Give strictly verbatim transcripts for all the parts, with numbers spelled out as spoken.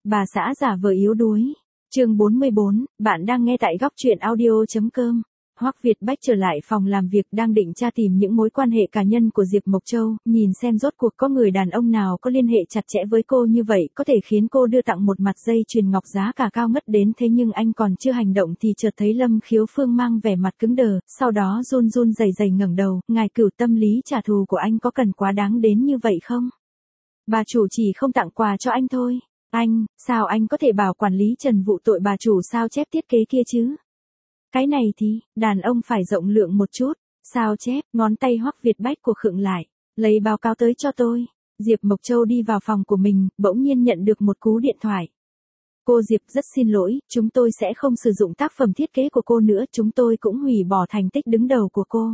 Bà xã giả vờ yếu đuối. Chương bốn mươi bốn, bạn đang nghe tại góc truyện audio chấm com. Hoắc Việt Bách trở lại phòng làm việc đang định tra tìm những mối quan hệ cá nhân của Diệp Mộc Châu, nhìn xem rốt cuộc có người đàn ông nào có liên hệ chặt chẽ với cô như vậy có thể khiến cô đưa tặng một mặt dây chuyền ngọc giá cả cao ngất đến thế, nhưng anh còn chưa hành động thì chợt thấy Lâm Khiếu Phương mang vẻ mặt cứng đờ, sau đó run run rẩy rẩy ngẩng đầu, ngài Cửu, tâm lý trả thù của anh có cần quá đáng đến như vậy không? Bà chủ chỉ không tặng quà cho anh thôi. Anh, sao anh có thể bảo quản lý Trần vụ tội bà chủ sao chép thiết kế kia chứ? Cái này thì, đàn ông phải rộng lượng một chút. Sao chép, ngón tay Hoắc Việt Bách của khựng lại. Lấy báo cáo tới cho tôi. Diệp Mộc Châu đi vào phòng của mình, bỗng nhiên nhận được một cú điện thoại. Cô Diệp, rất xin lỗi, chúng tôi sẽ không sử dụng tác phẩm thiết kế của cô nữa, chúng tôi cũng hủy bỏ thành tích đứng đầu của cô.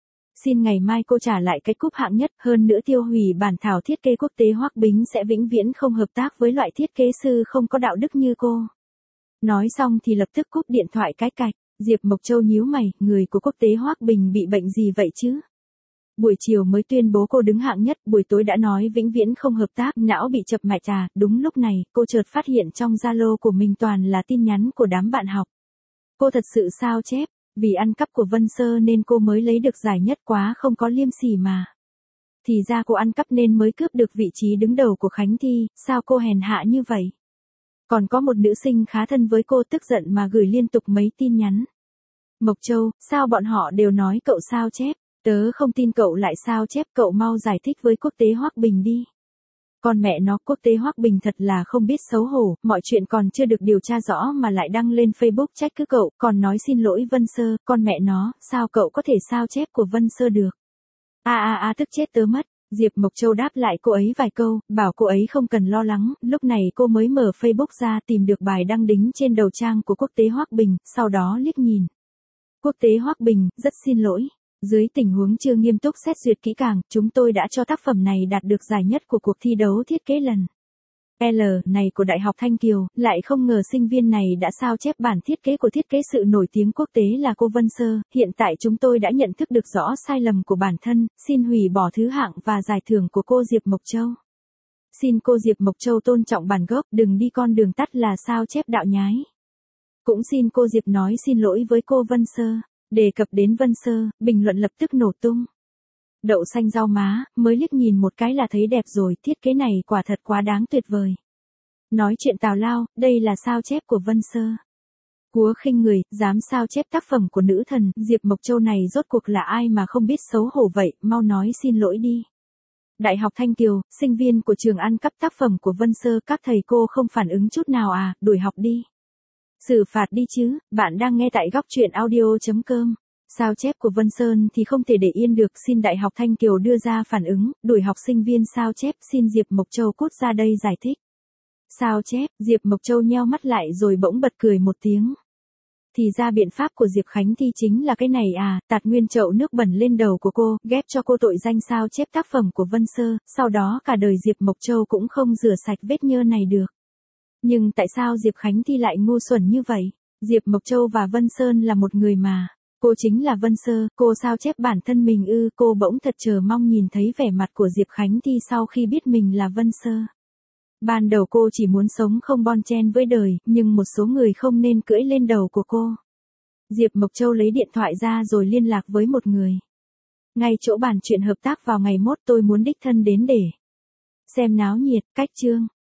Xin ngày mai cô trả lại cái cúp hạng nhất, hơn nữa tiêu hủy bản thảo thiết kế quốc tế. Hoắc Bính sẽ vĩnh viễn không hợp tác với loại thiết kế sư không có đạo đức như cô. Nói xong thì lập tức cúp điện thoại cái cạch. Diệp Mộc Châu nhíu mày, người của quốc tế Hoắc Bình bị bệnh gì vậy chứ? Buổi chiều mới tuyên bố cô đứng hạng nhất, buổi tối đã nói vĩnh viễn không hợp tác, não bị chập mạch à. Đúng lúc này, cô chợt phát hiện trong Zalo của mình toàn là tin nhắn của đám bạn học. Cô thật sự sao chép, vì ăn cắp của Vân Sơ nên cô mới lấy được giải nhất, quá không có liêm sỉ mà. Thì ra cô ăn cắp nên mới cướp được vị trí đứng đầu của Khánh Thi, sao cô hèn hạ như vậy? Còn có một nữ sinh khá thân với cô tức giận mà gửi liên tục mấy tin nhắn. Mộc Châu, sao bọn họ đều nói cậu sao chép? Tớ không tin cậu lại sao chép, cậu mau giải thích với quốc tế Hoắc Bình đi. Con mẹ nó, quốc tế Hoắc Bình thật là không biết xấu hổ, mọi chuyện còn chưa được điều tra rõ mà lại đăng lên Facebook trách cứ cậu, còn nói xin lỗi Vân Sơ, con mẹ nó, sao cậu có thể sao chép của Vân Sơ được? A a a tức chết tớ mất. Diệp Mộc Châu đáp lại cô ấy vài câu, bảo cô ấy không cần lo lắng, lúc này cô mới mở Facebook ra tìm được bài đăng đính trên đầu trang của quốc tế Hoắc Bình, sau đó liếc nhìn. Quốc tế Hoắc Bình, rất xin lỗi. Dưới tình huống chưa nghiêm túc xét duyệt kỹ càng, chúng tôi đã cho tác phẩm này đạt được giải nhất của cuộc thi đấu thiết kế lần L này của Đại học Thanh Kiều, lại không ngờ sinh viên này đã sao chép bản thiết kế của thiết kế sự nổi tiếng quốc tế là cô Vân Sơ. Hiện tại chúng tôi đã nhận thức được rõ sai lầm của bản thân, xin hủy bỏ thứ hạng và giải thưởng của cô Diệp Mộc Châu. Xin cô Diệp Mộc Châu tôn trọng bản gốc, đừng đi con đường tắt là sao chép đạo nhái. Cũng xin cô Diệp nói xin lỗi với cô Vân Sơ. Đề cập đến Vân Sơ, bình luận lập tức nổ tung. Đậu xanh rau má, mới liếc nhìn một cái là thấy đẹp rồi, thiết kế này quả thật quá đáng tuyệt vời. Nói chuyện tào lao, đây là sao chép của Vân Sơ. Cúa khinh người, dám sao chép tác phẩm của nữ thần, Diệp Mộc Châu này rốt cuộc là ai mà không biết xấu hổ vậy, mau nói xin lỗi đi. Đại học Thanh Kiều, sinh viên của trường ăn cắp tác phẩm của Vân Sơ, các thầy cô không phản ứng chút nào à, đuổi học đi. Xử phạt đi chứ, bạn đang nghe tại góc truyện audio chấm com. Sao chép của Vân Sơn thì không thể để yên được, xin Đại học Thanh Kiều đưa ra phản ứng, đuổi học sinh viên sao chép, xin Diệp Mộc Châu cút ra đây giải thích. Sao chép, Diệp Mộc Châu nheo mắt lại rồi bỗng bật cười một tiếng. Thì ra biện pháp của Diệp Khánh Thi chính là cái này à, tạt nguyên chậu nước bẩn lên đầu của cô, ghép cho cô tội danh sao chép tác phẩm của Vân Sơ, sau đó cả đời Diệp Mộc Châu cũng không rửa sạch vết nhơ này được. Nhưng tại sao Diệp Khánh Thi lại ngu xuẩn như vậy? Diệp Mộc Châu và Vân Sơn là một người mà. Cô chính là Vân Sơ, cô sao chép bản thân mình ư? Cô bỗng thật chờ mong nhìn thấy vẻ mặt của Diệp Khánh Thi sau khi biết mình là Vân Sơ. Ban đầu cô chỉ muốn sống không bon chen với đời, nhưng một số người không nên cưỡi lên đầu của cô. Diệp Mộc Châu lấy điện thoại ra rồi liên lạc với một người. Ngay chỗ bàn chuyện hợp tác vào ngày mốt, tôi muốn đích thân đến để xem náo nhiệt, cách chương.